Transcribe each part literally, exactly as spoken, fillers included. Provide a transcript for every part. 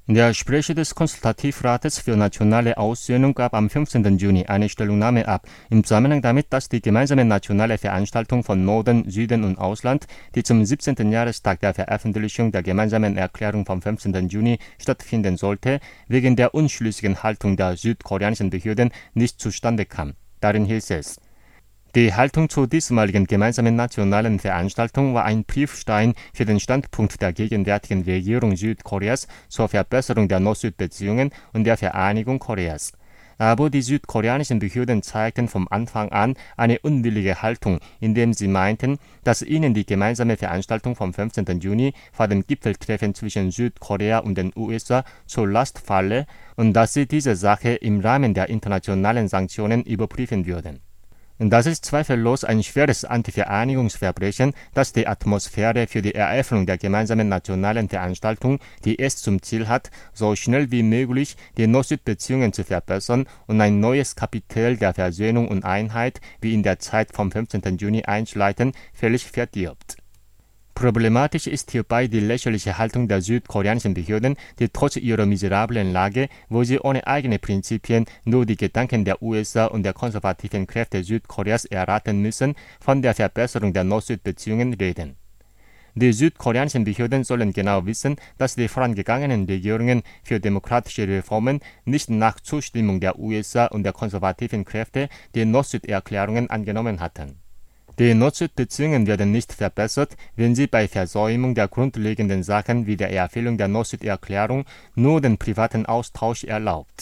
Der Sprecher des Konsultativrates für nationale Aussöhnung gab am fünfzehnten Juni eine Stellungnahme ab, im Zusammenhang damit, dass die gemeinsame nationale Veranstaltung von Norden, Süden und Ausland, die zum siebzehnten Jahrestag der Veröffentlichung der gemeinsamen Erklärung vom fünfzehnten Juni stattfinden sollte, wegen der unschlüssigen Haltung der südkoreanischen Behörden nicht zustande kam. Darin hieß es: Die Haltung zur diesmaligen gemeinsamen nationalen Veranstaltung war ein Prüfstein für den Standpunkt der gegenwärtigen Regierung Südkoreas zur Verbesserung der Nord-Süd-Beziehungen und der Vereinigung Koreas. Aber die südkoreanischen Behörden zeigten vom Anfang an eine unwillige Haltung, indem sie meinten, dass ihnen die gemeinsame Veranstaltung vom fünfzehnten Juni vor dem Gipfeltreffen zwischen Südkorea und den U S A zur Last falle und dass sie diese Sache im Rahmen der internationalen Sanktionen überprüfen würden. Das ist zweifellos ein schweres Anti-Vereinigungsverbrechen, das die Atmosphäre für die Eröffnung der gemeinsamen nationalen Veranstaltung, die es zum Ziel hat, so schnell wie möglich die Nord-Süd-Beziehungen zu verbessern und ein neues Kapitel der Versöhnung und Einheit wie in der Zeit vom fünfzehnten Juni einzuleiten, völlig verdirbt. Problematisch ist hierbei die lächerliche Haltung der südkoreanischen Behörden, die trotz ihrer miserablen Lage, wo sie ohne eigene Prinzipien nur die Gedanken der U S A und der konservativen Kräfte Südkoreas erraten müssen, von der Verbesserung der Nord-Süd-Beziehungen reden. Die südkoreanischen Behörden sollen genau wissen, dass die vorangegangenen Regierungen für demokratische Reformen nicht nach Zustimmung der U S A und der konservativen Kräfte die Nord-Süd-Erklärungen angenommen hatten. Die Nord-Süd-Beziehungen werden nicht verbessert, wenn sie bei Versäumung der grundlegenden Sachen wie der Erfüllung der Nord-Süd-Erklärung nur den privaten Austausch erlaubt.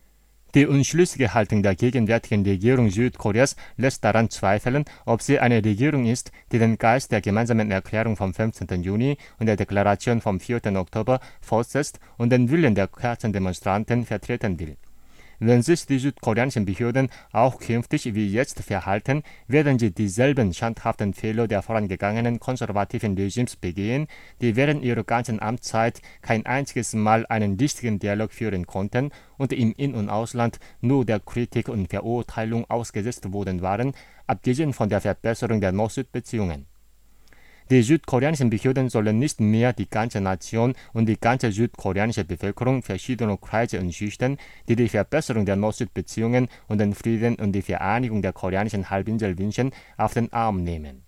Die unschlüssige Haltung der gegenwärtigen Regierung Südkoreas lässt daran zweifeln, ob sie eine Regierung ist, die den Geist der gemeinsamen Erklärung vom fünfzehnten Juni und der Deklaration vom vierten Oktober fortsetzt und den Willen der Kerzendemonstranten vertreten will. Wenn sich die südkoreanischen Behörden auch künftig wie jetzt verhalten, werden sie dieselben schandhaften Fehler der vorangegangenen konservativen Regimes begehen, die während ihrer ganzen Amtszeit kein einziges Mal einen richtigen Dialog führen konnten und im In- und Ausland nur der Kritik und Verurteilung ausgesetzt worden waren, abgesehen von der Verbesserung der Nord-Süd-Beziehungen. Die südkoreanischen Behörden sollen nicht mehr die ganze Nation und die ganze südkoreanische Bevölkerung verschiedener Kreise und Schichten, die die Verbesserung der Nord-Süd-Beziehungen und den Frieden und die Vereinigung der koreanischen Halbinsel wünschen, auf den Arm nehmen.